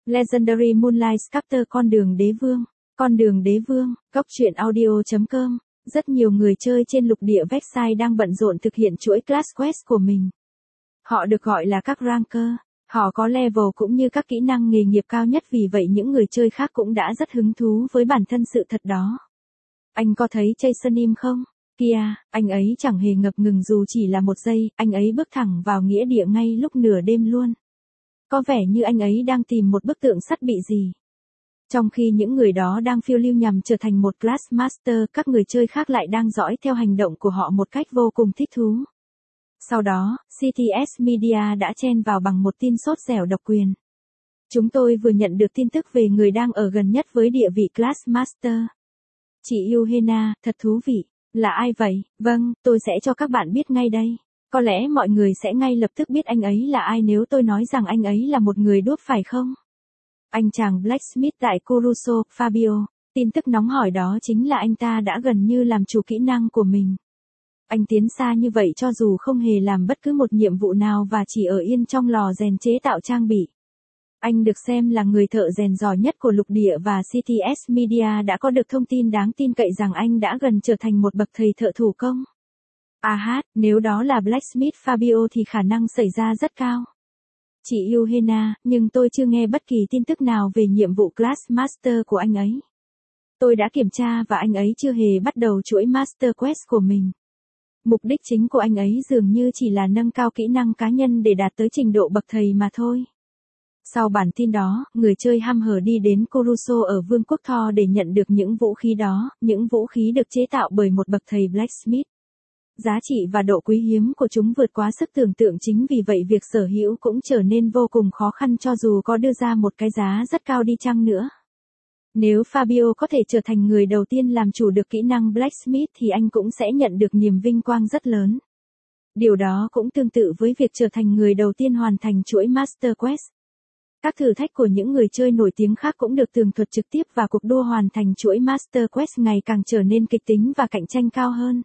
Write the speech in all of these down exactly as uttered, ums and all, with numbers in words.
Legendary Moonlight Sculptor con đường đế vương. Con đường đế vương, góc truyện audio.com. Rất nhiều người chơi trên lục địa Vexai đang bận rộn thực hiện chuỗi Class Quest của mình. Họ được gọi là các ranker. Họ có level cũng như các kỹ năng nghề nghiệp cao nhất, vì vậy những người chơi khác cũng đã rất hứng thú với bản thân sự thật đó. Anh có thấy Jasonim không? Kìa, anh ấy chẳng hề ngập ngừng dù chỉ là một giây, anh ấy bước thẳng vào nghĩa địa ngay lúc nửa đêm luôn. Có vẻ như anh ấy đang tìm một bức tượng sắt bị gì. Trong khi những người đó đang phiêu lưu nhằm trở thành một Class Master, các người chơi khác lại đang dõi theo hành động của họ một cách vô cùng thích thú. Sau đó, xê tê ét Media đã chen vào bằng một tin sốt dẻo độc quyền. Chúng tôi vừa nhận được tin tức về người đang ở gần nhất với địa vị Class Master. Chị Yuhena, thật thú vị. Là ai vậy? Vâng, tôi sẽ cho các bạn biết ngay đây. Có lẽ mọi người sẽ ngay lập tức biết anh ấy là ai nếu tôi nói rằng anh ấy là một người đốt phải không? Anh chàng Blacksmith tại Kuruso, Fabio. Tin tức nóng hổi đó chính là anh ta đã gần như làm chủ kỹ năng của mình. Anh tiến xa như vậy cho dù không hề làm bất cứ một nhiệm vụ nào và chỉ ở yên trong lò rèn chế tạo trang bị. Anh được xem là người thợ rèn giỏi nhất của lục địa và xê tê ét Media đã có được thông tin đáng tin cậy rằng anh đã gần trở thành một bậc thầy thợ thủ công. À hát, nếu đó là Blacksmith Fabio thì khả năng xảy ra rất cao. Chị Yuhena, nhưng tôi chưa nghe bất kỳ tin tức nào về nhiệm vụ Class Master của anh ấy. Tôi đã kiểm tra và anh ấy chưa hề bắt đầu chuỗi Master Quest của mình. Mục đích chính của anh ấy dường như chỉ là nâng cao kỹ năng cá nhân để đạt tới trình độ bậc thầy mà thôi. Sau bản tin đó, người chơi hăm hở đi đến Kuruso ở Vương quốc Thor để nhận được những vũ khí đó, những vũ khí được chế tạo bởi một bậc thầy Blacksmith. Giá trị và độ quý hiếm của chúng vượt quá sức tưởng tượng, chính vì vậy việc sở hữu cũng trở nên vô cùng khó khăn cho dù có đưa ra một cái giá rất cao đi chăng nữa. Nếu Fabio có thể trở thành người đầu tiên làm chủ được kỹ năng Blacksmith thì anh cũng sẽ nhận được niềm vinh quang rất lớn. Điều đó cũng tương tự với việc trở thành người đầu tiên hoàn thành chuỗi Master Quest. Các thử thách của những người chơi nổi tiếng khác cũng được tường thuật trực tiếp và cuộc đua hoàn thành chuỗi Master Quest ngày càng trở nên kịch tính và cạnh tranh cao hơn.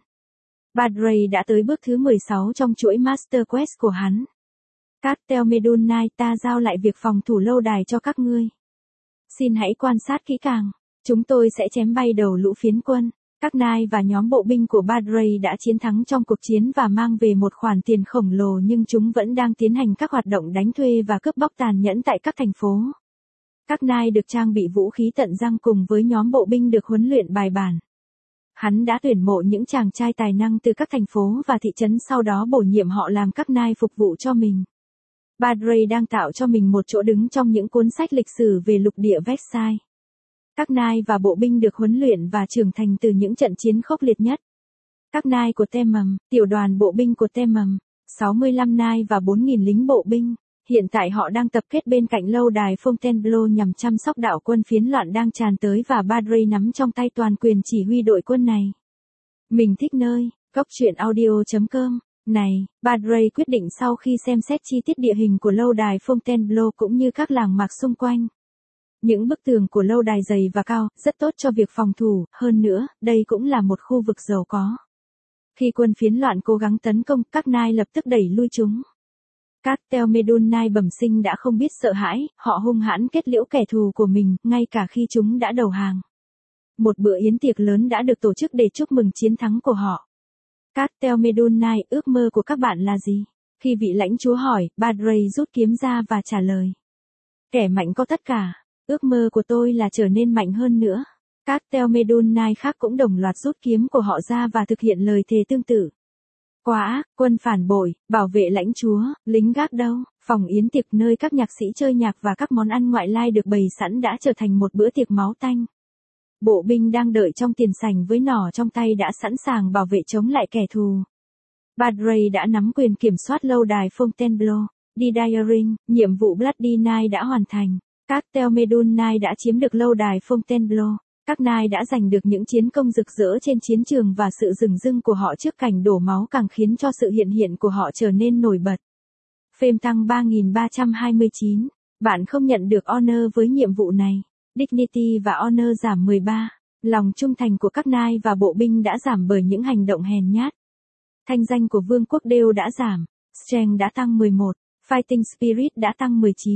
Badray đã tới bước thứ mười sáu trong chuỗi Master Quest của hắn. Castel Medunai, ta giao lại việc phòng thủ lâu đài cho các ngươi. Xin hãy quan sát kỹ càng. Chúng tôi sẽ chém bay đầu lũ phiến quân. Các nai và nhóm bộ binh của Badray đã chiến thắng trong cuộc chiến và mang về một khoản tiền khổng lồ, nhưng chúng vẫn đang tiến hành các hoạt động đánh thuê và cướp bóc tàn nhẫn tại các thành phố. Các nai được trang bị vũ khí tận răng cùng với nhóm bộ binh được huấn luyện bài bản. Hắn đã tuyển mộ những chàng trai tài năng từ các thành phố và thị trấn, sau đó bổ nhiệm họ làm các nai phục vụ cho mình. Badray đang tạo cho mình một chỗ đứng trong những cuốn sách lịch sử về lục địa Vexai. Các nai và bộ binh được huấn luyện và trưởng thành từ những trận chiến khốc liệt nhất. Các nai của Temem, tiểu đoàn bộ binh của Temem, sáu mươi lăm nai và bốn nghìn lính bộ binh. Hiện tại họ đang tập kết bên cạnh lâu đài Fontainebleau nhằm chăm sóc đạo quân phiến loạn đang tràn tới, và Badray nắm trong tay toàn quyền chỉ huy đội quân này. Mình thích nơi, góc truyện audio.com. Này, Badray quyết định sau khi xem xét chi tiết địa hình của lâu đài Fontainebleau cũng như các làng mạc xung quanh. Những bức tường của lâu đài dày và cao, rất tốt cho việc phòng thủ, hơn nữa, đây cũng là một khu vực giàu có. Khi quân phiến loạn cố gắng tấn công, các nai lập tức đẩy lui chúng. Castel Medunai bẩm sinh đã không biết sợ hãi, họ hung hãn kết liễu kẻ thù của mình, ngay cả khi chúng đã đầu hàng. Một bữa yến tiệc lớn đã được tổ chức để chúc mừng chiến thắng của họ. Castel Medunai, ước mơ của các bạn là gì? Khi vị lãnh chúa hỏi, Badray rút kiếm ra và trả lời. Kẻ mạnh có tất cả. Ước mơ của tôi là trở nên mạnh hơn nữa. Castel Medunai khác cũng đồng loạt rút kiếm của họ ra và thực hiện lời thề tương tự. Quá ác, quân phản bội, bảo vệ lãnh chúa, lính gác đâu, phòng yến tiệc nơi các nhạc sĩ chơi nhạc và các món ăn ngoại lai được bày sẵn đã trở thành một bữa tiệc máu tanh. Bộ binh đang đợi trong tiền sảnh với nỏ trong tay đã sẵn sàng bảo vệ chống lại kẻ thù. Badray đã nắm quyền kiểm soát lâu đài Fontainebleau. Didiering, nhiệm vụ Bloody Knight đã hoàn thành. Castel Medunai đã chiếm được lâu đài Fontainebleau. Các nai đã giành được những chiến công rực rỡ trên chiến trường, và sự rừng rưng của họ trước cảnh đổ máu càng khiến cho sự hiện hiện của họ trở nên nổi bật. Fame tăng ba nghìn ba trăm hai mươi chín. Bạn không nhận được honor với nhiệm vụ này. Dignity và honor giảm mười ba. Lòng trung thành của các nai và bộ binh đã giảm bởi những hành động hèn nhát. Thanh danh của vương quốc Đêu đã giảm. Strength đã tăng mười một. Fighting Spirit đã tăng mười chín.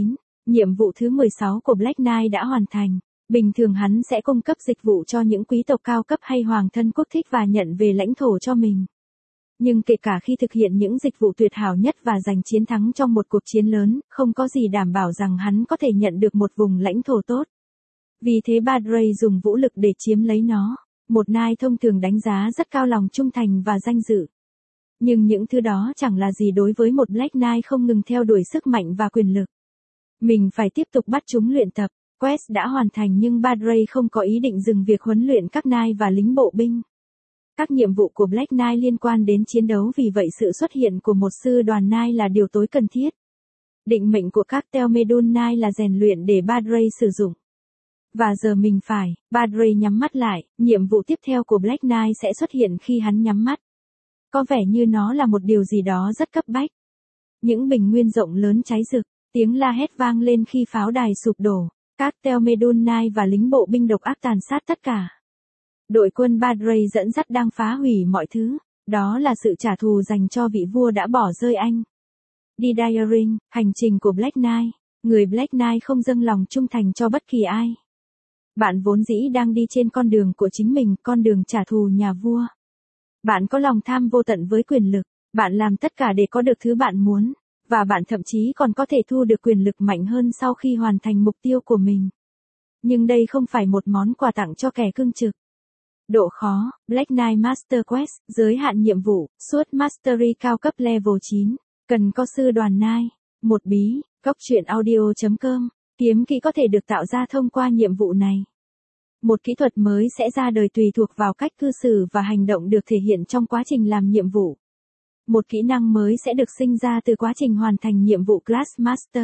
Nhiệm vụ thứ mười sáu của Black Knight đã hoàn thành. Bình thường hắn sẽ cung cấp dịch vụ cho những quý tộc cao cấp hay hoàng thân quốc thích và nhận về lãnh thổ cho mình. Nhưng kể cả khi thực hiện những dịch vụ tuyệt hảo nhất và giành chiến thắng trong một cuộc chiến lớn, không có gì đảm bảo rằng hắn có thể nhận được một vùng lãnh thổ tốt. Vì thế Badray dùng vũ lực để chiếm lấy nó. Một Knight thông thường đánh giá rất cao lòng trung thành và danh dự. Nhưng những thứ đó chẳng là gì đối với một Black Knight không ngừng theo đuổi sức mạnh và quyền lực. Mình phải tiếp tục bắt chúng luyện tập. Quest đã hoàn thành nhưng Badray không có ý định dừng việc huấn luyện các Knight và lính bộ binh. Các nhiệm vụ của Black Knight liên quan đến chiến đấu, vì vậy sự xuất hiện của một sư đoàn Knight là điều tối cần thiết. Định mệnh của các Telmedun Knight là rèn luyện để Badray sử dụng. Và giờ mình phải, Badray nhắm mắt lại, nhiệm vụ tiếp theo của Black Knight sẽ xuất hiện khi hắn nhắm mắt. Có vẻ như nó là một điều gì đó rất cấp bách. Những bình nguyên rộng lớn cháy rực, tiếng la hét vang lên khi pháo đài sụp đổ. Các Telmedun Knight và lính bộ binh độc ác tàn sát tất cả. Đội quân Badray dẫn dắt đang phá hủy mọi thứ, đó là sự trả thù dành cho vị vua đã bỏ rơi anh. Didaring, hành trình của Black Knight. Người Black Knight không dâng lòng trung thành cho bất kỳ ai. Bạn vốn dĩ đang đi trên con đường của chính mình, con đường trả thù nhà vua. Bạn có lòng tham vô tận với quyền lực, bạn làm tất cả để có được thứ bạn muốn, và bạn thậm chí còn có thể thu được quyền lực mạnh hơn sau khi hoàn thành mục tiêu của mình. Nhưng đây không phải một món quà tặng cho kẻ cương trực. Độ khó, Black Knight Master Quest, giới hạn nhiệm vụ, suốt Mastery cao cấp level chín, cần có sư đoàn Knight. Một bí, góc truyện audio chấm com, kiếm kỹ có thể được tạo ra thông qua nhiệm vụ này. Một kỹ thuật mới sẽ ra đời tùy thuộc vào cách cư xử và hành động được thể hiện trong quá trình làm nhiệm vụ. Một kỹ năng mới sẽ được sinh ra từ quá trình hoàn thành nhiệm vụ Class Master.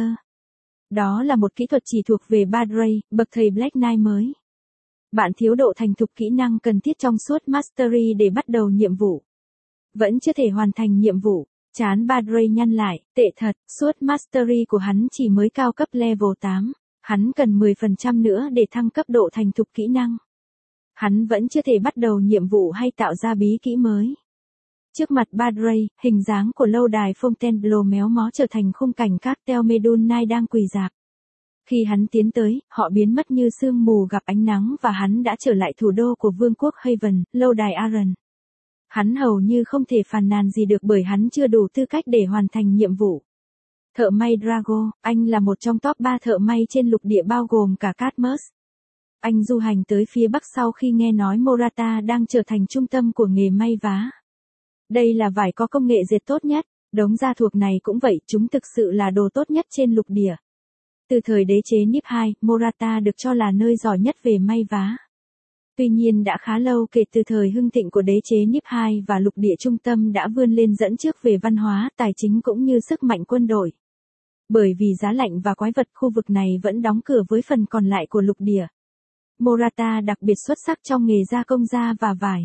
Đó là một kỹ thuật chỉ thuộc về Badray, bậc thầy Black Knight mới. Bạn thiếu độ thành thục kỹ năng cần thiết trong suốt Mastery để bắt đầu nhiệm vụ. Vẫn chưa thể hoàn thành nhiệm vụ, trán Badray nhăn lại, tệ thật, suốt Mastery của hắn chỉ mới cao cấp level tám, hắn cần mười phần trăm nữa để thăng cấp độ thành thục kỹ năng. Hắn vẫn chưa thể bắt đầu nhiệm vụ hay tạo ra bí kỹ mới. Trước mặt Badray, hình dáng của lâu đài Fontainebleau méo mó trở thành khung cảnh các Telmedun Knight đang quỳ rạp. Khi hắn tiến tới, họ biến mất như sương mù gặp ánh nắng và hắn đã trở lại thủ đô của vương quốc Haven, lâu đài Aran. Hắn hầu như không thể phàn nàn gì được bởi hắn chưa đủ tư cách để hoàn thành nhiệm vụ. Thợ may Drago, anh là một trong top ba thợ may trên lục địa bao gồm cả Cadmus. Anh du hành tới phía bắc sau khi nghe nói Morata đang trở thành trung tâm của nghề may vá. Đây là vải có công nghệ dệt tốt nhất, đống da thuộc này cũng vậy, chúng thực sự là đồ tốt nhất trên lục địa. Từ thời đế chế Nip hai, Morata được cho là nơi giỏi nhất về may vá. Tuy nhiên đã khá lâu kể từ thời hưng thịnh của đế chế Nip hai và lục địa trung tâm đã vươn lên dẫn trước về văn hóa, tài chính cũng như sức mạnh quân đội. Bởi vì giá lạnh và quái vật, khu vực này vẫn đóng cửa với phần còn lại của lục địa. Morata đặc biệt xuất sắc trong nghề gia công da và vải.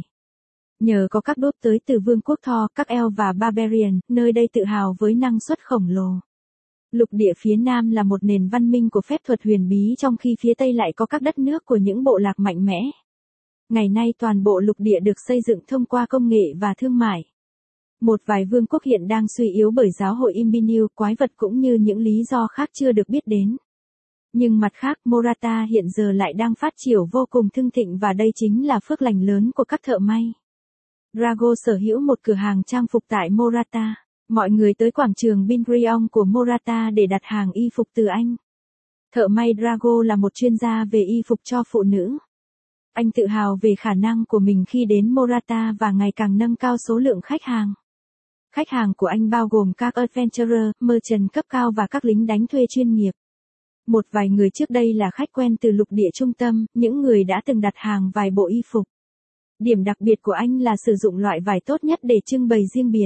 Nhờ có các đốt tới từ vương quốc Thor, các Elf và Barbarian, nơi đây tự hào với năng suất khổng lồ. Lục địa phía Nam là một nền văn minh của phép thuật huyền bí, trong khi phía Tây lại có các đất nước của những bộ lạc mạnh mẽ. Ngày nay toàn bộ lục địa được xây dựng thông qua công nghệ và thương mại. Một vài vương quốc hiện đang suy yếu bởi giáo hội Imbinu, quái vật cũng như những lý do khác chưa được biết đến. Nhưng mặt khác, Morata hiện giờ lại đang phát triển vô cùng hưng thịnh và đây chính là phước lành lớn của các thợ may. Drago sở hữu một cửa hàng trang phục tại Morata. Mọi người tới quảng trường Binrion của Morata để đặt hàng y phục từ anh. Thợ may Drago là một chuyên gia về y phục cho phụ nữ. Anh tự hào về khả năng của mình khi đến Morata và ngày càng nâng cao số lượng khách hàng. Khách hàng của anh bao gồm các adventurer, merchant cấp cao và các lính đánh thuê chuyên nghiệp. Một vài người trước đây là khách quen từ lục địa trung tâm, những người đã từng đặt hàng vài bộ y phục. Điểm đặc biệt của anh là sử dụng loại vải tốt nhất để trưng bày riêng biệt.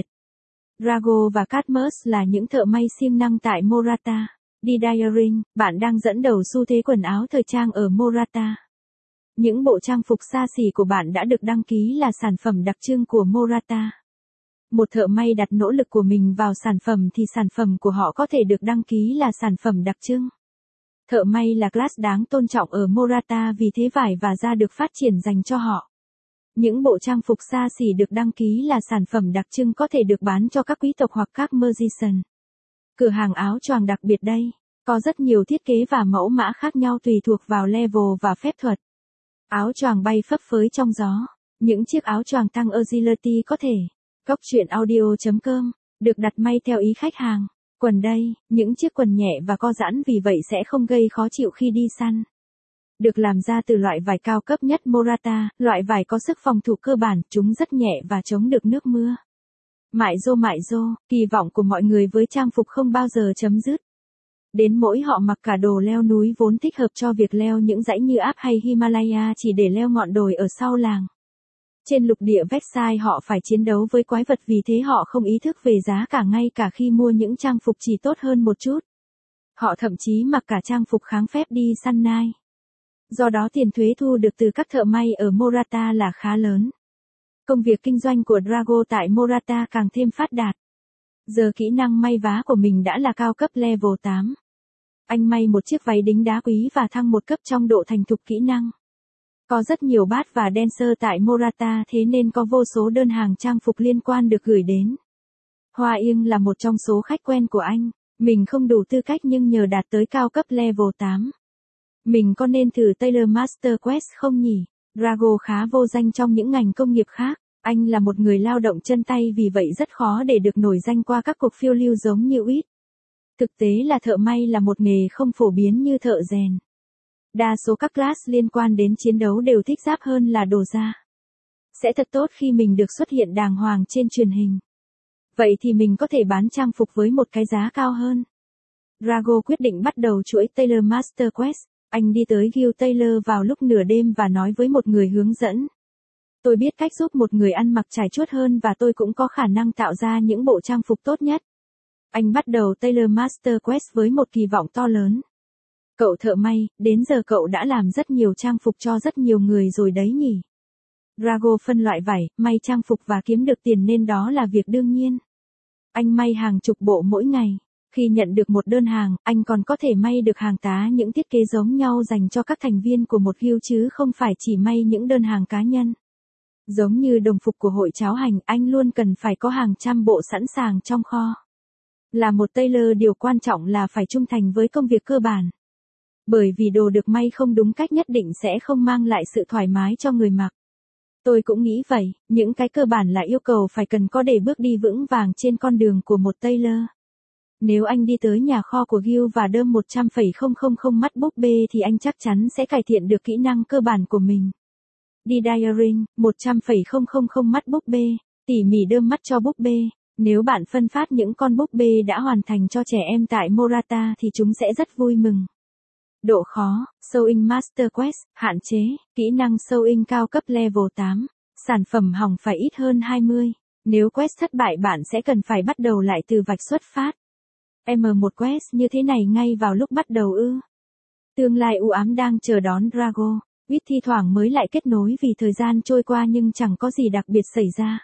Drago và Cadmus là những thợ may siêng năng tại Morata. Didaring, bạn đang dẫn đầu xu thế quần áo thời trang ở Morata. Những bộ trang phục xa xỉ của bạn đã được đăng ký là sản phẩm đặc trưng của Morata. Một thợ may đặt nỗ lực của mình vào sản phẩm thì sản phẩm của họ có thể được đăng ký là sản phẩm đặc trưng. Thợ may là class đáng tôn trọng ở Morata vì thế vải và da được phát triển dành cho họ. Những bộ trang phục xa xỉ được đăng ký là sản phẩm đặc trưng có thể được bán cho các quý tộc hoặc các musician. Cửa hàng áo choàng đặc biệt đây. Có rất nhiều thiết kế và mẫu mã khác nhau tùy thuộc vào level và phép thuật. Áo choàng bay phấp phới trong gió. Những chiếc áo choàng tăng agility có thể. Góc truyện audio chấm com, được đặt may theo ý khách hàng. Quần đây, những chiếc quần nhẹ và co giãn vì vậy sẽ không gây khó chịu khi đi săn. Được làm ra từ loại vải cao cấp nhất Morata, loại vải có sức phòng thủ cơ bản, chúng rất nhẹ và chống được nước mưa. Mại rô mại rô, kỳ vọng của mọi người với trang phục không bao giờ chấm dứt. Đến mỗi họ mặc cả đồ leo núi vốn thích hợp cho việc leo những dãy như Alps hay Himalaya chỉ để leo ngọn đồi ở sau làng. Trên lục địa Versailles họ phải chiến đấu với quái vật vì thế họ không ý thức về giá cả ngay cả khi mua những trang phục chỉ tốt hơn một chút. Họ thậm chí mặc cả trang phục kháng phép đi săn nai. Do đó tiền thuế thu được từ các thợ may ở Morata là khá lớn. Công việc kinh doanh của Drago tại Morata càng thêm phát đạt. Giờ kỹ năng may vá của mình đã là cao cấp level tám. Anh may một chiếc váy đính đá quý và thăng một cấp trong độ thành thục kỹ năng. Có rất nhiều bát và dancer tại Morata thế nên có vô số đơn hàng trang phục liên quan được gửi đến. Hoa Yên là một trong số khách quen của anh. Mình không đủ tư cách nhưng nhờ đạt tới cao cấp level tám. Mình có nên thử Tailor Master Quest không nhỉ? Drago khá vô danh trong những ngành công nghiệp khác. Anh là một người lao động chân tay vì vậy rất khó để được nổi danh qua các cuộc phiêu lưu giống như u i tê. Thực tế là thợ may là một nghề không phổ biến như thợ rèn. Đa số các class liên quan đến chiến đấu đều thích giáp hơn là đồ da. Sẽ thật tốt khi mình được xuất hiện đàng hoàng trên truyền hình. Vậy thì mình có thể bán trang phục với một cái giá cao hơn. Drago quyết định bắt đầu chuỗi Tailor Master Quest. Anh đi tới Guild Tailor vào lúc nửa đêm và nói với một người hướng dẫn. Tôi biết cách giúp một người ăn mặc trải chuốt hơn và tôi cũng có khả năng tạo ra những bộ trang phục tốt nhất. Anh bắt đầu Tailor Master Quest với một kỳ vọng to lớn. Cậu thợ may, đến giờ cậu đã làm rất nhiều trang phục cho rất nhiều người rồi đấy nhỉ. Drago phân loại vải, may trang phục và kiếm được tiền nên đó là việc đương nhiên. Anh may hàng chục bộ mỗi ngày. Khi nhận được một đơn hàng, anh còn có thể may được hàng tá những thiết kế giống nhau dành cho các thành viên của một guild chứ không phải chỉ may những đơn hàng cá nhân. Giống như đồng phục của hội cháo hành, anh luôn cần phải có hàng trăm bộ sẵn sàng trong kho. Là một tailor điều quan trọng là phải trung thành với công việc cơ bản. Bởi vì đồ được may không đúng cách nhất định sẽ không mang lại sự thoải mái cho người mặc. Tôi cũng nghĩ vậy, những cái cơ bản là yêu cầu phải cần có để bước đi vững vàng trên con đường của một tailor. Nếu anh đi tới nhà kho của Guild và đơm một trăm phẩy không không không mắt búp bê thì anh chắc chắn sẽ cải thiện được kỹ năng cơ bản của mình. Đi Diaring, một trăm phẩy không không không mắt búp bê, tỉ mỉ đơm mắt cho búp bê. Nếu bạn phân phát những con búp bê đã hoàn thành cho trẻ em tại Morata thì chúng sẽ rất vui mừng. Độ khó, Sewing Master Quest, hạn chế, kỹ năng sewing cao cấp level tám, sản phẩm hỏng phải ít hơn hai mươi. Nếu quest thất bại bạn sẽ cần phải bắt đầu lại từ vạch xuất phát. em một quest như thế này ngay vào lúc bắt đầu ư. Tương lai u ám đang chờ đón Drago. Quýt thi thoảng mới lại kết nối vì thời gian trôi qua nhưng chẳng có gì đặc biệt xảy ra.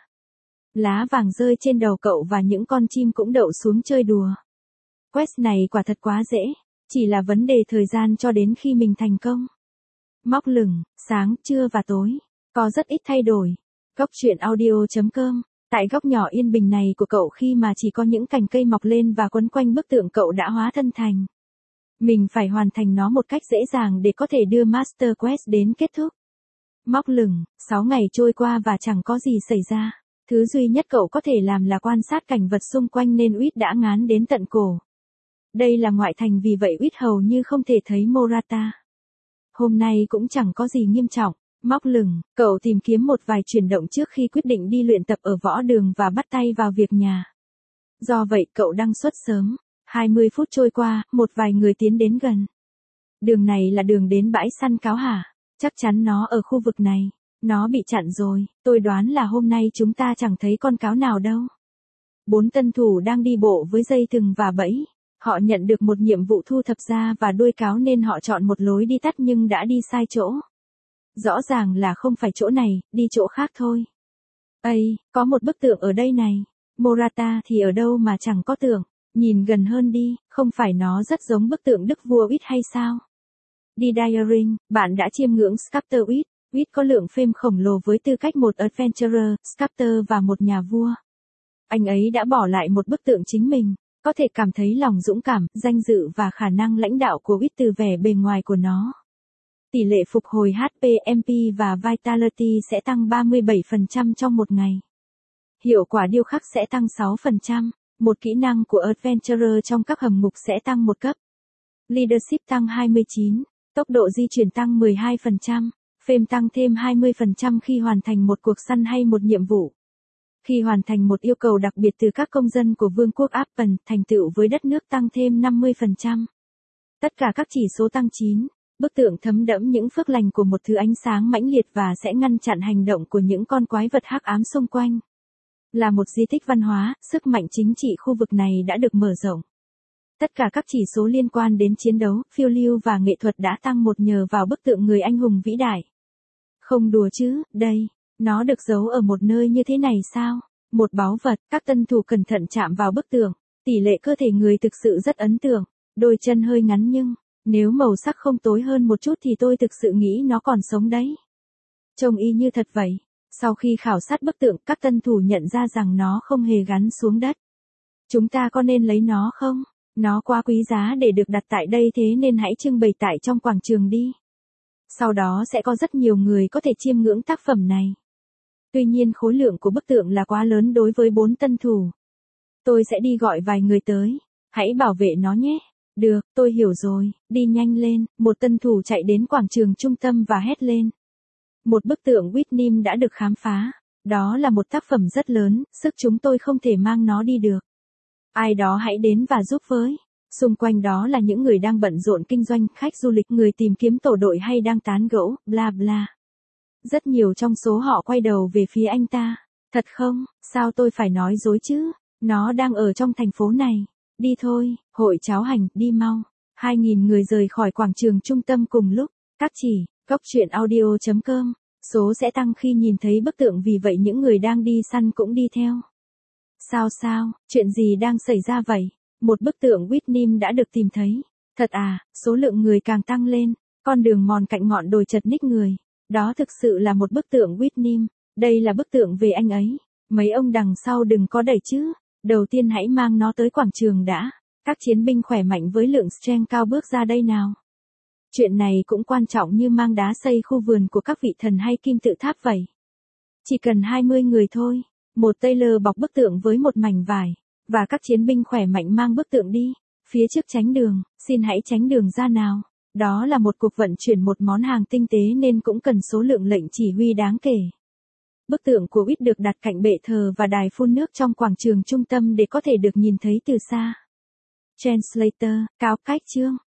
Lá vàng rơi trên đầu cậu và những con chim cũng đậu xuống chơi đùa. Quest này quả thật quá dễ, chỉ là vấn đề thời gian cho đến khi mình thành công. Móc lửng, sáng, trưa và tối, có rất ít thay đổi. Góc truyện audio chấm com, tại góc nhỏ yên bình này của cậu khi mà chỉ có những cành cây mọc lên và quấn quanh bức tượng cậu đã hóa thân thành. Mình phải hoàn thành nó một cách dễ dàng để có thể đưa Master Quest đến kết thúc. Móc lửng, sáu ngày trôi qua và chẳng có gì xảy ra. Thứ duy nhất cậu có thể làm là quan sát cảnh vật xung quanh nên Uýt đã ngán đến tận cổ. Đây là ngoại thành vì vậy Uýt hầu như không thể thấy Morata. Hôm nay cũng chẳng có gì nghiêm trọng. Móc lửng, cậu tìm kiếm một vài chuyển động trước khi quyết định đi luyện tập ở võ đường và bắt tay vào việc nhà. Do vậy cậu đăng xuất sớm. hai mươi phút trôi qua, một vài người tiến đến gần. Đường này là đường đến bãi săn cáo hả? Chắc chắn nó ở khu vực này. Nó bị chặn rồi, tôi đoán là hôm nay chúng ta chẳng thấy con cáo nào đâu. Bốn tân thủ đang đi bộ với dây thừng và bẫy. Họ nhận được một nhiệm vụ thu thập da và đuôi cáo nên họ chọn một lối đi tắt nhưng đã đi sai chỗ. Rõ ràng là không phải chỗ này, đi chỗ khác thôi. Ây, có một bức tượng ở đây này. Morata thì ở đâu mà chẳng có tượng. Nhìn gần hơn đi, không phải nó rất giống bức tượng đức vua Uýt hay sao? Đi Diaring, bạn đã chiêm ngưỡng Sculptor Uýt. Uýt có lượng fame khổng lồ với tư cách một adventurer, sculptor và một nhà vua. Anh ấy đã bỏ lại một bức tượng chính mình. Có thể cảm thấy lòng dũng cảm, danh dự và khả năng lãnh đạo của Uýt từ vẻ bề ngoài của nó. Tỷ lệ phục hồi hát pê, em pê và Vitality sẽ tăng ba mươi bảy phần trăm trong một ngày. Hiệu quả điêu khắc sẽ tăng sáu phần trăm. Một kỹ năng của Adventurer trong các hầm ngục sẽ tăng một cấp. Leadership tăng hai mươi chín. Tốc độ di chuyển tăng mười hai phần trăm. Fame tăng thêm hai mươi phần trăm khi hoàn thành một cuộc săn hay một nhiệm vụ. Khi hoàn thành một yêu cầu đặc biệt từ các công dân của Vương quốc Appen, thành tựu với đất nước tăng thêm năm mươi phần trăm. Tất cả các chỉ số tăng chín. Bức tượng thấm đẫm những phước lành của một thứ ánh sáng mãnh liệt và sẽ ngăn chặn hành động của những con quái vật hắc ám xung quanh. Là một di tích văn hóa, sức mạnh chính trị khu vực này đã được mở rộng. Tất cả các chỉ số liên quan đến chiến đấu, phiêu lưu và nghệ thuật đã tăng một nhờ vào bức tượng người anh hùng vĩ đại. Không đùa chứ, đây, nó được giấu ở một nơi như thế này sao? Một báu vật, các tân thủ cẩn thận chạm vào bức tượng. Tỷ lệ cơ thể người thực sự rất ấn tượng, đôi chân hơi ngắn nhưng, nếu màu sắc không tối hơn một chút thì tôi thực sự nghĩ nó còn sống đấy. Trông y như thật vậy. Sau khi khảo sát bức tượng, các tân thủ nhận ra rằng nó không hề gắn xuống đất. Chúng ta có nên lấy nó không? Nó quá quý giá để được đặt tại đây, thế nên hãy trưng bày tại trong quảng trường đi. Sau đó sẽ có rất nhiều người có thể chiêm ngưỡng tác phẩm này. Tuy nhiên khối lượng của bức tượng là quá lớn đối với bốn tân thủ. Tôi sẽ đi gọi vài người tới. Hãy bảo vệ nó nhé. Được, tôi hiểu rồi, đi nhanh lên. Một tân thủ chạy đến quảng trường trung tâm và hét lên. Một bức tượng Whitney đã được khám phá. Đó là một tác phẩm rất lớn, sức chúng tôi không thể mang nó đi được. Ai đó hãy đến và giúp với. Xung quanh đó là những người đang bận rộn kinh doanh, khách du lịch, người tìm kiếm tổ đội hay đang tán gẫu, bla bla. Rất nhiều trong số họ quay đầu về phía anh ta. Thật không, sao tôi phải nói dối chứ? Nó đang ở trong thành phố này. Đi thôi, hội cháo hành, đi mau. Hai nghìn người rời khỏi quảng trường trung tâm cùng lúc. Các chỉ, cốc truyện audio chấm com. Số sẽ tăng khi nhìn thấy bức tượng, vì vậy những người đang đi săn cũng đi theo. Sao sao, chuyện gì đang xảy ra vậy? Một bức tượng Whitney đã được tìm thấy. Thật à, số lượng người càng tăng lên. Con đường mòn cạnh ngọn đồi chật ních người. Đó thực sự là một bức tượng Whitney. Đây là bức tượng về anh ấy. Mấy ông đằng sau đừng có đẩy chứ. Đầu tiên hãy mang nó tới quảng trường đã. Các chiến binh khỏe mạnh với lượng strength cao bước ra đây nào. Chuyện này cũng quan trọng như mang đá xây khu vườn của các vị thần hay kim tự tháp vậy. Chỉ cần hai mươi người thôi. Một tailor bọc bức tượng với một mảnh vải. Và các chiến binh khỏe mạnh mang bức tượng đi. Phía trước tránh đường, xin hãy tránh đường ra nào. Đó là một cuộc vận chuyển một món hàng tinh tế nên cũng cần số lượng lệnh chỉ huy đáng kể. Bức tượng của Uýt được đặt cạnh bệ thờ và đài phun nước trong quảng trường trung tâm để có thể được nhìn thấy từ xa. Translator, cáo cách chương.